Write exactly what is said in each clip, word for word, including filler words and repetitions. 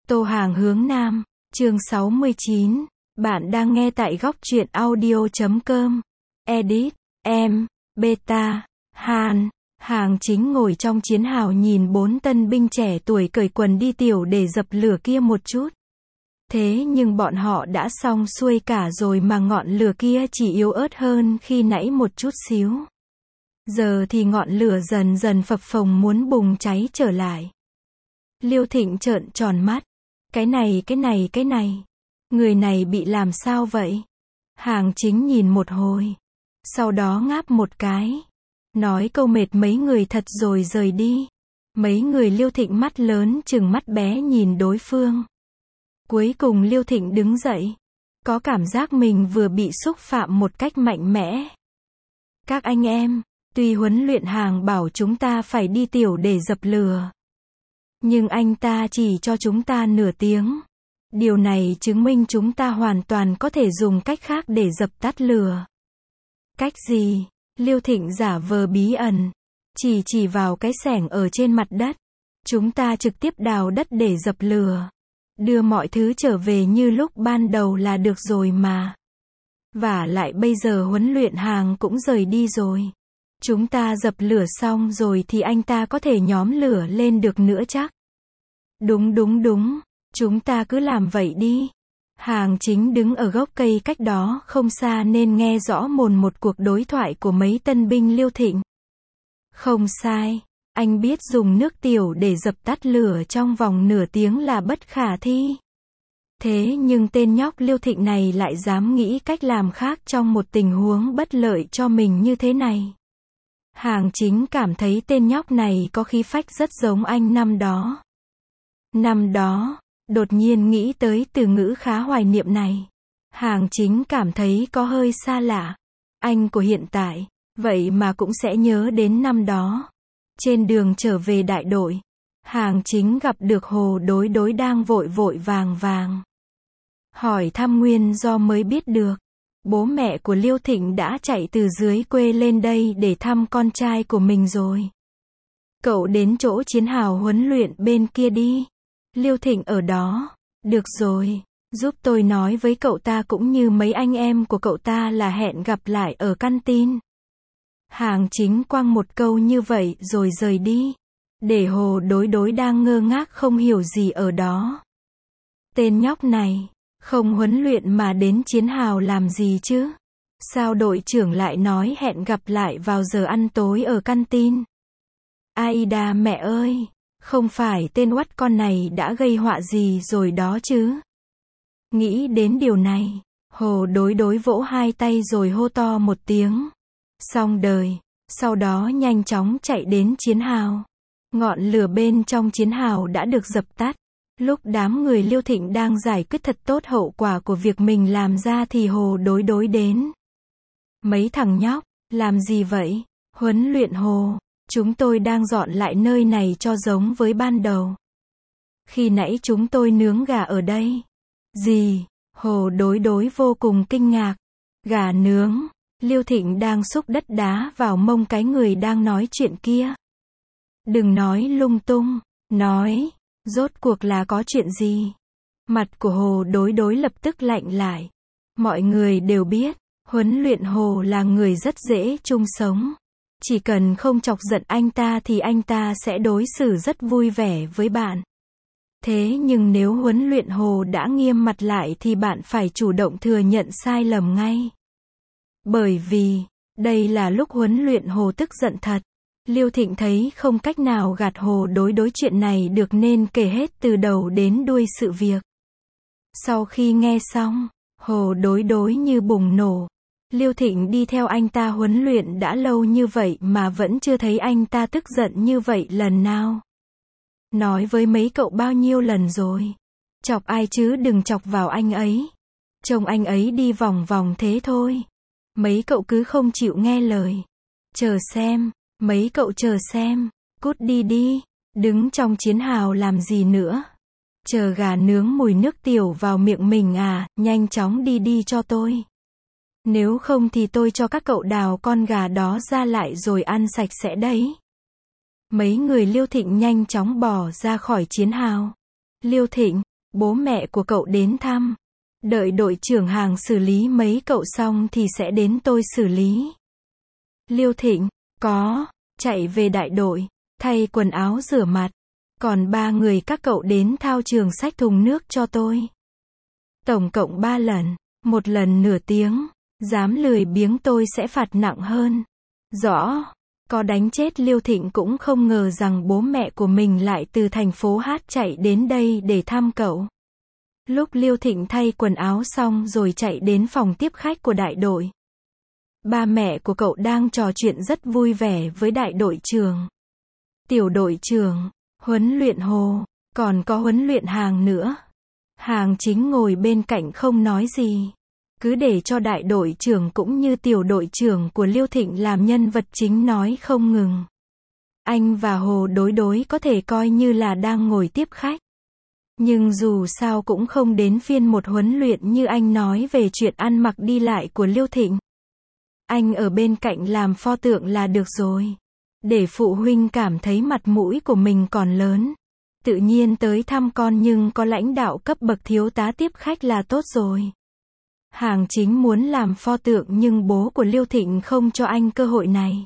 Tô Hàng hướng Nam, chương sáu mươi chín. Bạn đang nghe tại góc truyện audio chấm com. Edit, em, Beta, Han. Hàng Chính ngồi trong chiến hào nhìn bốn tân binh trẻ tuổi cởi quần đi tiểu để dập lửa kia một chút. Thế nhưng bọn họ đã xong xuôi cả rồi mà ngọn lửa kia chỉ yếu ớt hơn khi nãy một chút xíu. Giờ thì ngọn lửa dần dần phập phồng muốn bùng cháy trở lại. Liêu Thịnh trợn tròn mắt. Cái này cái này cái này. Người này bị làm sao vậy? Hàng Chính nhìn một hồi. Sau đó ngáp một cái. Nói câu mệt mấy người thật rồi rời đi. Mấy người Liêu Thịnh mắt lớn chừng mắt bé nhìn đối phương. Cuối cùng Liêu Thịnh đứng dậy. Có cảm giác mình vừa bị xúc phạm một cách mạnh mẽ. Các anh em, tuy huấn luyện Hàng bảo chúng ta phải đi tiểu để dập lửa. Nhưng anh ta chỉ cho chúng ta nửa tiếng. Điều này chứng minh chúng ta hoàn toàn có thể dùng cách khác để dập tắt lửa. Cách gì? Liêu Thịnh giả vờ bí ẩn. Chỉ chỉ vào cái xẻng ở trên mặt đất. Chúng ta trực tiếp đào đất để dập lửa. Đưa mọi thứ trở về như lúc ban đầu là được rồi mà. Vả lại bây giờ huấn luyện Hàng cũng rời đi rồi. Chúng ta dập lửa xong rồi thì anh ta có thể nhóm lửa lên được nữa chắc. Đúng đúng đúng. Chúng ta cứ làm vậy đi. Hàng Chính đứng ở gốc cây cách đó không xa nên nghe rõ mồn một cuộc đối thoại của mấy tân binh Liêu Thịnh. Không sai. Anh biết dùng nước tiểu để dập tắt lửa trong vòng nửa tiếng là bất khả thi. Thế nhưng tên nhóc Liêu Thịnh này lại dám nghĩ cách làm khác trong một tình huống bất lợi cho mình như thế này. Hàng Chính cảm thấy tên nhóc này có khí phách rất giống anh năm đó. Năm đó, đột nhiên nghĩ tới từ ngữ khá hoài niệm này. Hàng Chính cảm thấy có hơi xa lạ. Anh của hiện tại, vậy mà cũng sẽ nhớ đến năm đó. Trên đường trở về đại đội, Hàng Chính gặp được Hồ Đối Đối đang vội vội vàng vàng. Hỏi thăm nguyên do mới biết được. Bố mẹ của Liêu Thịnh đã chạy từ dưới quê lên đây để thăm con trai của mình rồi. Cậu đến chỗ chiến hào huấn luyện bên kia đi. Liêu Thịnh ở đó. Được rồi, giúp tôi nói với cậu ta cũng như mấy anh em của cậu ta là hẹn gặp lại ở căn tin. Hàng Chính quăng một câu như vậy rồi rời đi. Để Hồ Đối Đối đang ngơ ngác không hiểu gì ở đó. Tên nhóc này, không huấn luyện mà đến chiến hào làm gì chứ? Sao đội trưởng lại nói hẹn gặp lại vào giờ ăn tối ở căn tin? Aida mẹ ơi! Không phải tên oắt con này đã gây họa gì rồi đó chứ? Nghĩ đến điều này, Hồ Đối Đối vỗ hai tay rồi hô to một tiếng. Xong đời. Sau đó nhanh chóng chạy đến chiến hào. Ngọn lửa bên trong chiến hào đã được dập tắt. Lúc đám người Liêu Thịnh đang giải quyết thật tốt hậu quả của việc mình làm ra thì Hồ Đối Đối đến. Mấy thằng nhóc, làm gì vậy? Huấn luyện Hồ. Chúng tôi đang dọn lại nơi này cho giống với ban đầu. Khi nãy chúng tôi nướng gà ở đây. Gì? Hồ Đối Đối vô cùng kinh ngạc. Gà nướng. Liêu Thịnh đang xúc đất đá vào mông cái người đang nói chuyện kia. Đừng nói lung tung. Nói. Rốt cuộc là có chuyện gì? Mặt của Hồ Đối Đối lập tức lạnh lại. Mọi người đều biết. Huấn luyện Hồ là người rất dễ chung sống. Chỉ cần không chọc giận anh ta thì anh ta sẽ đối xử rất vui vẻ với bạn. Thế nhưng nếu huấn luyện Hồ đã nghiêm mặt lại thì bạn phải chủ động thừa nhận sai lầm ngay. Bởi vì, đây là lúc huấn luyện Hồ tức giận thật. Liêu Thịnh thấy không cách nào gạt Hồ Đối Đối chuyện này được nên kể hết từ đầu đến đuôi sự việc. Sau khi nghe xong, Hồ Đối Đối như bùng nổ. Liêu Thịnh đi theo anh ta huấn luyện đã lâu như vậy mà vẫn chưa thấy anh ta tức giận như vậy lần nào. Nói với mấy cậu bao nhiêu lần rồi. Chọc ai chứ đừng chọc vào anh ấy. Trông anh ấy đi vòng vòng thế thôi. Mấy cậu cứ không chịu nghe lời. Chờ xem, mấy cậu chờ xem. Cút đi đi, đứng trong chiến hào làm gì nữa. Chờ gà nướng mùi nước tiểu vào miệng mình à, nhanh chóng đi đi cho tôi. Nếu không thì tôi cho các cậu đào con gà đó ra lại rồi ăn sạch sẽ đấy. Mấy người Liêu Thịnh nhanh chóng bỏ ra khỏi chiến hào. Liêu Thịnh, bố mẹ của cậu đến thăm. Đợi đội trưởng Hàng xử lý mấy cậu xong thì sẽ đến tôi xử lý. Liêu Thịnh, có, chạy về đại đội, thay quần áo rửa mặt. Còn ba người các cậu đến thao trường xách thùng nước cho tôi. Tổng cộng ba lần, một lần nửa tiếng, dám lười biếng tôi sẽ phạt nặng hơn. Rõ, có đánh chết Liêu Thịnh cũng không ngờ rằng bố mẹ của mình lại từ thành phố Hát chạy đến đây để thăm cậu. Lúc Liêu Thịnh thay quần áo xong rồi chạy đến phòng tiếp khách của đại đội. Ba mẹ của cậu đang trò chuyện rất vui vẻ với đại đội trưởng. Tiểu đội trưởng, huấn luyện Hồ, còn có huấn luyện Hàng nữa. Hàng Chính ngồi bên cạnh không nói gì. Cứ để cho đại đội trưởng cũng như tiểu đội trưởng của Liêu Thịnh làm nhân vật chính nói không ngừng. Anh và Hồ đối đối có thể coi như là đang ngồi tiếp khách. Nhưng dù sao cũng không đến phiên một huấn luyện như anh nói về chuyện ăn mặc đi lại của Liêu Thịnh. Anh ở bên cạnh làm pho tượng là được rồi. Để phụ huynh cảm thấy mặt mũi của mình còn lớn. Tự nhiên tới thăm con nhưng có lãnh đạo cấp bậc thiếu tá tiếp khách là tốt rồi. Hàng Chính muốn làm pho tượng nhưng bố của Liêu Thịnh không cho anh cơ hội này.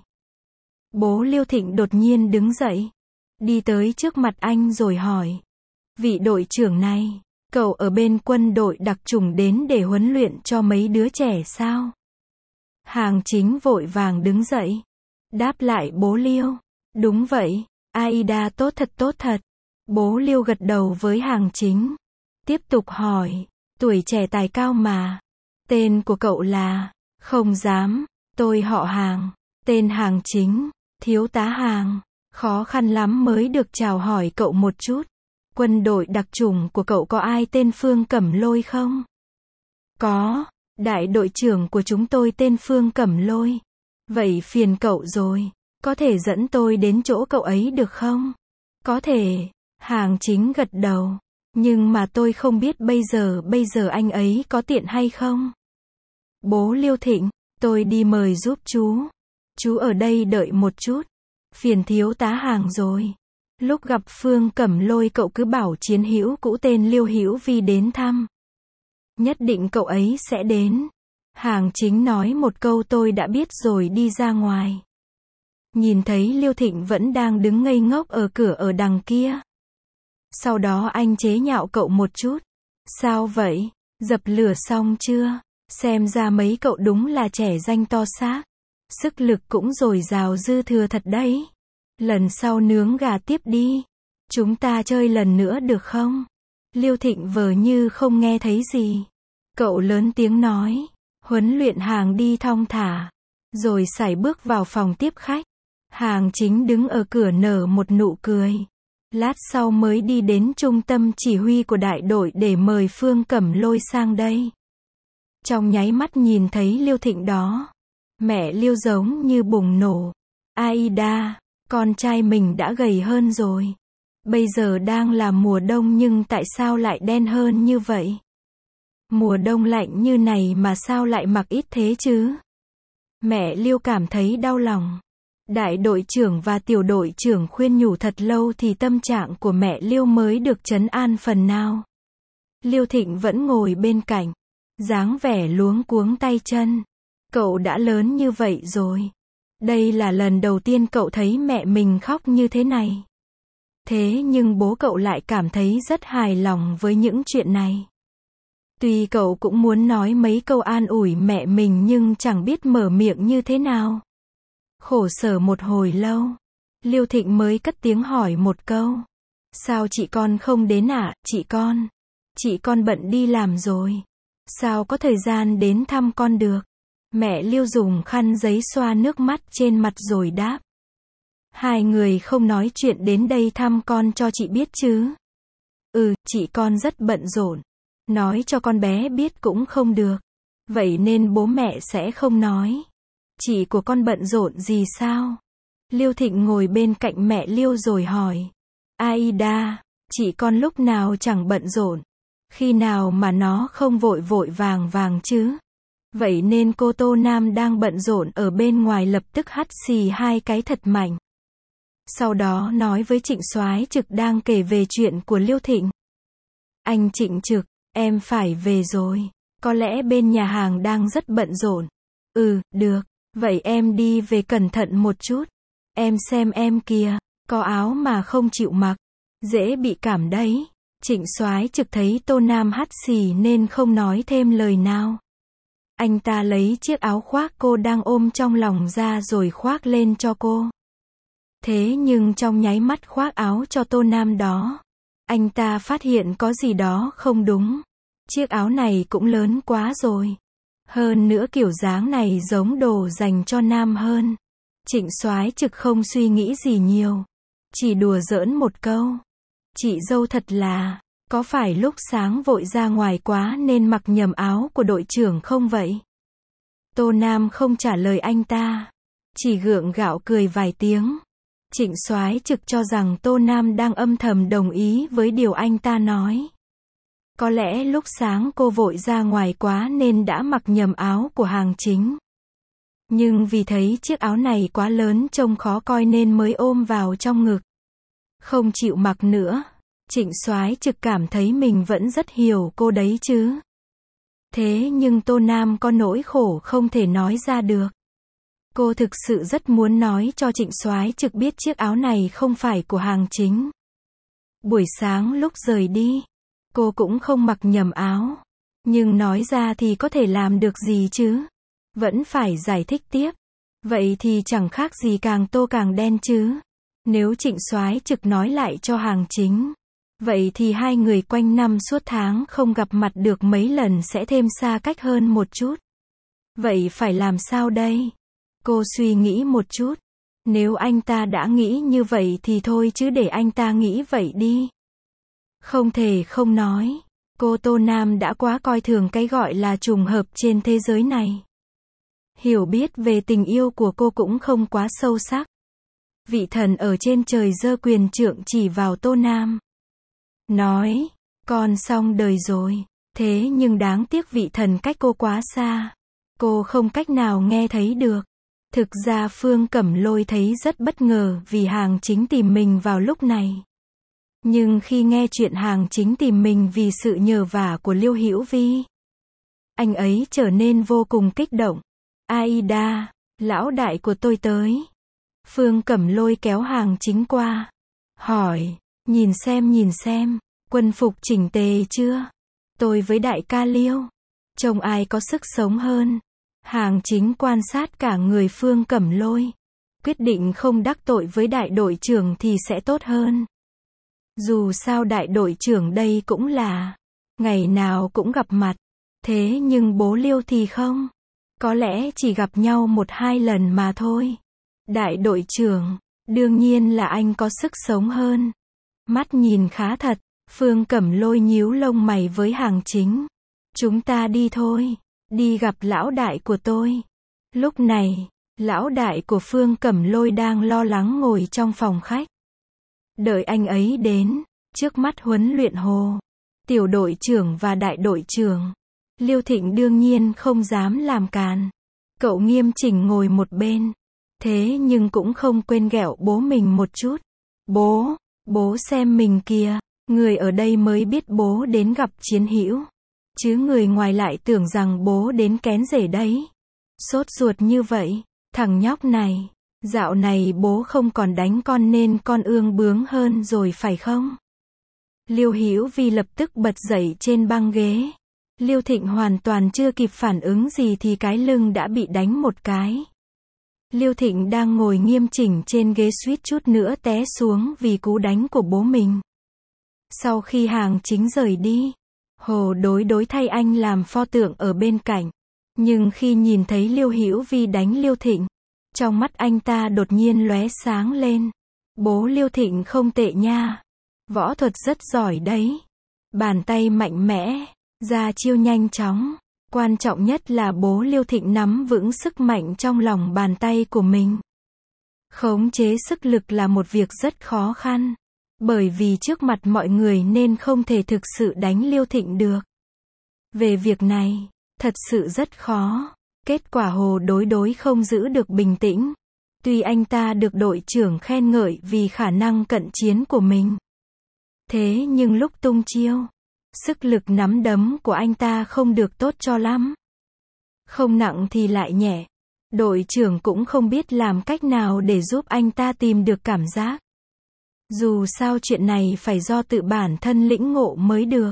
Bố Liêu Thịnh đột nhiên đứng dậy. Đi tới trước mặt anh rồi hỏi. Vị đội trưởng này, cậu ở bên quân đội đặc chủng đến để huấn luyện cho mấy đứa trẻ sao? Hàng Chính vội vàng đứng dậy. Đáp lại bố Liêu. Đúng vậy, Aida tốt thật tốt thật. Bố Liêu gật đầu với Hàng Chính. Tiếp tục hỏi. Tuổi trẻ tài cao mà. Tên của cậu là? Không dám. Tôi họ Hàng. Tên Hàng Chính. Thiếu tá Hàng. Khó khăn lắm mới được chào hỏi cậu một chút. Quân đội đặc chủng của cậu có ai tên Phương Cẩm Lôi không? Có. Đại đội trưởng của chúng tôi tên Phương Cẩm Lôi. Vậy phiền cậu rồi. Có thể dẫn tôi đến chỗ cậu ấy được không? Có thể. Hàng Chính gật đầu. Nhưng mà tôi không biết bây giờ bây giờ anh ấy có tiện hay không? Bố Liêu Thịnh, tôi đi mời giúp chú. Chú ở đây đợi một chút. Phiền thiếu tá Hàng rồi. Lúc gặp Phương Cẩm Lôi cậu cứ bảo chiến hữu cũ tên Liêu Hữu Vi đến thăm. Nhất định cậu ấy sẽ đến. Hàng Chính nói một câu tôi đã biết rồi đi ra ngoài. Nhìn thấy Liêu Thịnh vẫn đang đứng ngây ngốc ở cửa ở đằng kia. Sau đó anh chế nhạo cậu một chút. Sao vậy? Dập lửa xong chưa? Xem ra mấy cậu đúng là trẻ danh to xác. Sức lực cũng dồi dào dư thừa thật đấy. Lần sau nướng gà tiếp đi. Chúng ta chơi lần nữa được không? Liêu Thịnh vờ như không nghe thấy gì. Cậu lớn tiếng nói. Huấn luyện Hàng đi thong thả. Rồi sải bước vào phòng tiếp khách. Hàng Chính đứng ở cửa nở một nụ cười. Lát sau mới đi đến trung tâm chỉ huy của đại đội để mời Phương Cẩm Lôi sang đây. Trong nháy mắt nhìn thấy Liêu Thịnh đó. Mẹ Liêu giống như bùng nổ. Aida, con trai mình đã gầy hơn rồi. Bây giờ đang là mùa đông nhưng tại sao lại đen hơn như vậy? Mùa đông lạnh như này mà sao lại mặc ít thế chứ? Mẹ Liêu cảm thấy đau lòng. Đại đội trưởng và tiểu đội trưởng khuyên nhủ thật lâu thì tâm trạng của mẹ Liêu mới được trấn an phần nào. Liêu Thịnh vẫn ngồi bên cạnh. Dáng vẻ luống cuống tay chân. Cậu đã lớn như vậy rồi. Đây là lần đầu tiên cậu thấy mẹ mình khóc như thế này. Thế nhưng bố cậu lại cảm thấy rất hài lòng với những chuyện này. Tuy cậu cũng muốn nói mấy câu an ủi mẹ mình nhưng chẳng biết mở miệng như thế nào. Khổ sở một hồi lâu. Liêu Thịnh mới cất tiếng hỏi một câu. Sao chị con không đến ạ, à, chị con? Chị con bận đi làm rồi. Sao có thời gian đến thăm con được? Mẹ Liêu dùng khăn giấy xoa nước mắt trên mặt rồi đáp. Hai người không nói chuyện đến đây thăm con cho chị biết chứ? Ừ, chị con rất bận rộn. Nói cho con bé biết cũng không được. Vậy nên bố mẹ sẽ không nói. Chị của con bận rộn gì sao? Liêu Thịnh ngồi bên cạnh mẹ Liêu rồi hỏi. Aida, chị con lúc nào chẳng bận rộn. Khi nào mà nó không vội vội vàng vàng chứ? Vậy nên cô Tô Nam đang bận rộn ở bên ngoài lập tức hắt xì hai cái thật mạnh. Sau đó nói với Trịnh Soái Trực đang kể về chuyện của Liêu Thịnh. Anh Trịnh Trực, em phải về rồi. Có lẽ bên nhà hàng đang rất bận rộn. Ừ, được. Vậy em đi về cẩn thận một chút. Em xem em kìa, có áo mà không chịu mặc. Dễ bị cảm đấy. Trịnh Soái Trực thấy Tô Nam hắt xì nên không nói thêm lời nào. Anh ta lấy chiếc áo khoác cô đang ôm trong lòng ra rồi khoác lên cho cô. Thế nhưng trong nháy mắt khoác áo cho Tô Nam đó, anh ta phát hiện có gì đó không đúng. Chiếc áo này cũng lớn quá rồi. Hơn nữa kiểu dáng này giống đồ dành cho nam hơn. Trịnh Soái Trực không suy nghĩ gì nhiều. Chỉ đùa giỡn một câu. Chị dâu thật là, có phải lúc sáng vội ra ngoài quá nên mặc nhầm áo của đội trưởng không vậy? Tô Nam không trả lời anh ta. Chỉ gượng gạo cười vài tiếng. Trịnh Soái Trực cho rằng Tô Nam đang âm thầm đồng ý với điều anh ta nói. Có lẽ lúc sáng cô vội ra ngoài quá nên đã mặc nhầm áo của Hàng Chính. Nhưng vì thấy chiếc áo này quá lớn trông khó coi nên mới ôm vào trong ngực. Không chịu mặc nữa. Trịnh Soái Trực cảm thấy mình vẫn rất hiểu cô đấy chứ. Thế nhưng Tô Nam có nỗi khổ không thể nói ra được. Cô thực sự rất muốn nói cho Trịnh Soái Trực biết chiếc áo này không phải của Hàng Chính. Buổi sáng lúc rời đi, cô cũng không mặc nhầm áo. Nhưng nói ra thì có thể làm được gì chứ? Vẫn phải giải thích tiếp. Vậy thì chẳng khác gì càng tô càng đen chứ. Nếu Trịnh Soái Trực nói lại cho Hàng Chính, vậy thì hai người quanh năm suốt tháng không gặp mặt được mấy lần sẽ thêm xa cách hơn một chút. Vậy phải làm sao đây? Cô suy nghĩ một chút. Nếu anh ta đã nghĩ như vậy thì thôi chứ để anh ta nghĩ vậy đi. Không thể không nói. Cô Tô Nam đã quá coi thường cái gọi là trùng hợp trên thế giới này. Hiểu biết về tình yêu của cô cũng không quá sâu sắc. Vị thần ở trên trời giơ quyền trượng chỉ vào Tô Nam. Nói, con xong đời rồi. Thế nhưng đáng tiếc vị thần cách cô quá xa. Cô không cách nào nghe thấy được. Thực ra Phương Cẩm Lôi thấy rất bất ngờ vì Hàng Chính tìm mình vào lúc này. Nhưng khi nghe chuyện Hàng Chính tìm mình vì sự nhờ vả của Liêu Hữu Vi, anh ấy trở nên vô cùng kích động. Aida, lão đại của tôi tới. Phương Cẩm Lôi kéo Hàng Chính qua. Hỏi, nhìn xem nhìn xem, quân phục chỉnh tề chưa? Tôi với đại ca Liêu, trông ai có sức sống hơn? Hàng Chính quan sát cả người Phương Cẩm Lôi. Quyết định không đắc tội với đại đội trưởng thì sẽ tốt hơn. Dù sao đại đội trưởng đây cũng là ngày nào cũng gặp mặt. Thế nhưng bố Liêu thì không. Có lẽ chỉ gặp nhau một hai lần mà thôi. Đại đội trưởng, đương nhiên là anh có sức sống hơn. Mắt nhìn khá thật. Phương Cẩm Lôi nhíu lông mày với Hàng Chính. Chúng ta đi thôi. Đi gặp lão đại của tôi. Lúc này, lão đại của Phương Cẩm Lôi đang lo lắng ngồi trong phòng khách. Đợi anh ấy đến, trước mắt huấn luyện hồ, tiểu đội trưởng và đại đội trưởng, Liêu Thịnh đương nhiên không dám làm càn. Cậu nghiêm chỉnh ngồi một bên. Thế nhưng cũng không quên ghẹo bố mình một chút. Bố, bố xem mình kìa. Người ở đây mới biết bố đến gặp chiến hữu. Chứ người ngoài lại tưởng rằng bố đến kén rể đấy. Sốt ruột như vậy. Thằng nhóc này. Dạo này bố không còn đánh con nên con ương bướng hơn rồi phải không? Liêu Hữu Vi lập tức bật dậy trên băng ghế. Liêu Thịnh hoàn toàn chưa kịp phản ứng gì thì cái lưng đã bị đánh một cái. Liêu Thịnh đang ngồi nghiêm chỉnh trên ghế suýt chút nữa té xuống vì cú đánh của bố mình. Sau khi Hàng Chính rời đi, Hồ Đối Đối thay anh làm pho tượng ở bên cạnh. Nhưng khi nhìn thấy Liêu Hữu Vi đánh Liêu Thịnh, trong mắt anh ta đột nhiên lóe sáng lên. Bố Liêu Thịnh không tệ nha. Võ thuật rất giỏi đấy. Bàn tay mạnh mẽ, ra chiêu nhanh chóng. Quan trọng nhất là bố Liêu Thịnh nắm vững sức mạnh trong lòng bàn tay của mình. Khống chế sức lực là một việc rất khó khăn. Bởi vì trước mặt mọi người nên không thể thực sự đánh Liêu Thịnh được. Về việc này, thật sự rất khó. Kết quả Hồ Đối Đối không giữ được bình tĩnh. Tuy anh ta được đội trưởng khen ngợi vì khả năng cận chiến của mình. Thế nhưng lúc tung chiêu, Sức lực nắm đấm của anh ta không được tốt cho lắm. Không nặng thì lại nhẹ. Đội trưởng cũng không biết làm cách nào để giúp anh ta tìm được cảm giác. Dù sao chuyện này phải do tự bản thân lĩnh ngộ mới được.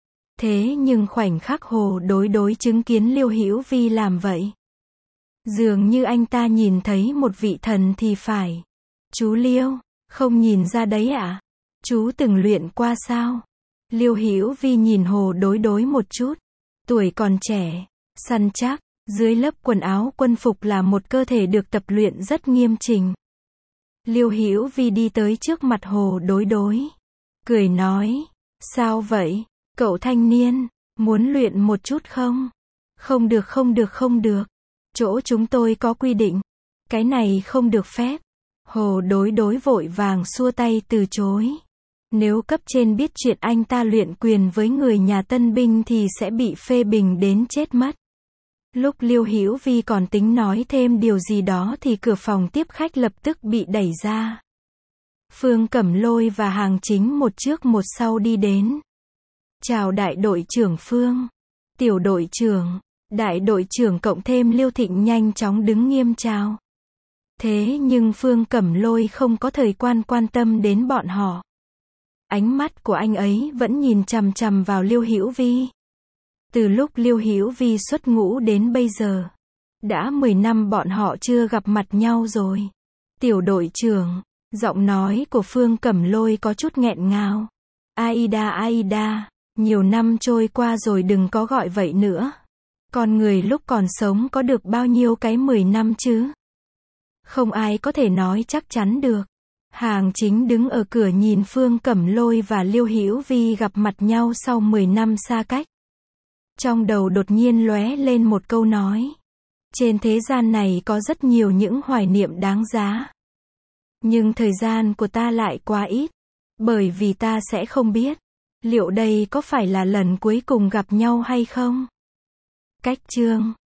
Thế nhưng khoảnh khắc Hồ Đối Đối chứng kiến Liêu Hữu Vi làm vậy, dường như anh ta nhìn thấy một vị thần thì phải. Chú Liêu, không nhìn ra đấy ạ? À? Chú từng luyện qua sao? Liêu Hữu Vi nhìn Hồ Đối Đối một chút. Tuổi còn trẻ, săn chắc, dưới lớp quần áo quân phục là một cơ thể được tập luyện rất nghiêm chỉnh. Liêu Hữu Vi đi tới trước mặt Hồ Đối Đối, cười nói, sao vậy, cậu thanh niên, muốn luyện một chút không? Không được không được không được, chỗ chúng tôi có quy định, cái này không được phép. Hồ Đối Đối vội vàng xua tay từ chối. Nếu cấp trên biết chuyện anh ta luyện quyền với người nhà tân binh thì sẽ bị phê bình đến chết mất. Lúc Liêu Hữu Vi còn tính nói thêm điều gì đó thì cửa phòng tiếp khách lập tức bị đẩy ra. Phương Cẩm Lôi và Hàng Chính một trước một sau đi đến. Chào đại đội trưởng Phương. Tiểu đội trưởng, đại đội trưởng cộng thêm Liêu Thịnh nhanh chóng đứng nghiêm chào. Thế nhưng Phương Cẩm Lôi không có thời quan quan tâm đến bọn họ. Ánh mắt của anh ấy vẫn nhìn chằm chằm vào Liêu Hữu Vi. Từ lúc Liêu Hữu Vi xuất ngũ đến bây giờ, đã mười năm bọn họ chưa gặp mặt nhau rồi. Tiểu đội trưởng, giọng nói của Phương Cẩm Lôi có chút nghẹn ngào. Aida Aida, nhiều năm trôi qua rồi đừng có gọi vậy nữa. Con người lúc còn sống có được bao nhiêu cái mười năm chứ? Không ai có thể nói chắc chắn được. Hàng Chính đứng ở cửa nhìn Phương Cẩm Lôi và Liêu Hữu Vi gặp mặt nhau sau mười năm xa cách. Trong đầu đột nhiên lóe lên một câu nói. Trên thế gian này có rất nhiều những hoài niệm đáng giá. Nhưng thời gian của ta lại quá ít. Bởi vì ta sẽ không biết, liệu đây có phải là lần cuối cùng gặp nhau hay không? Cách chương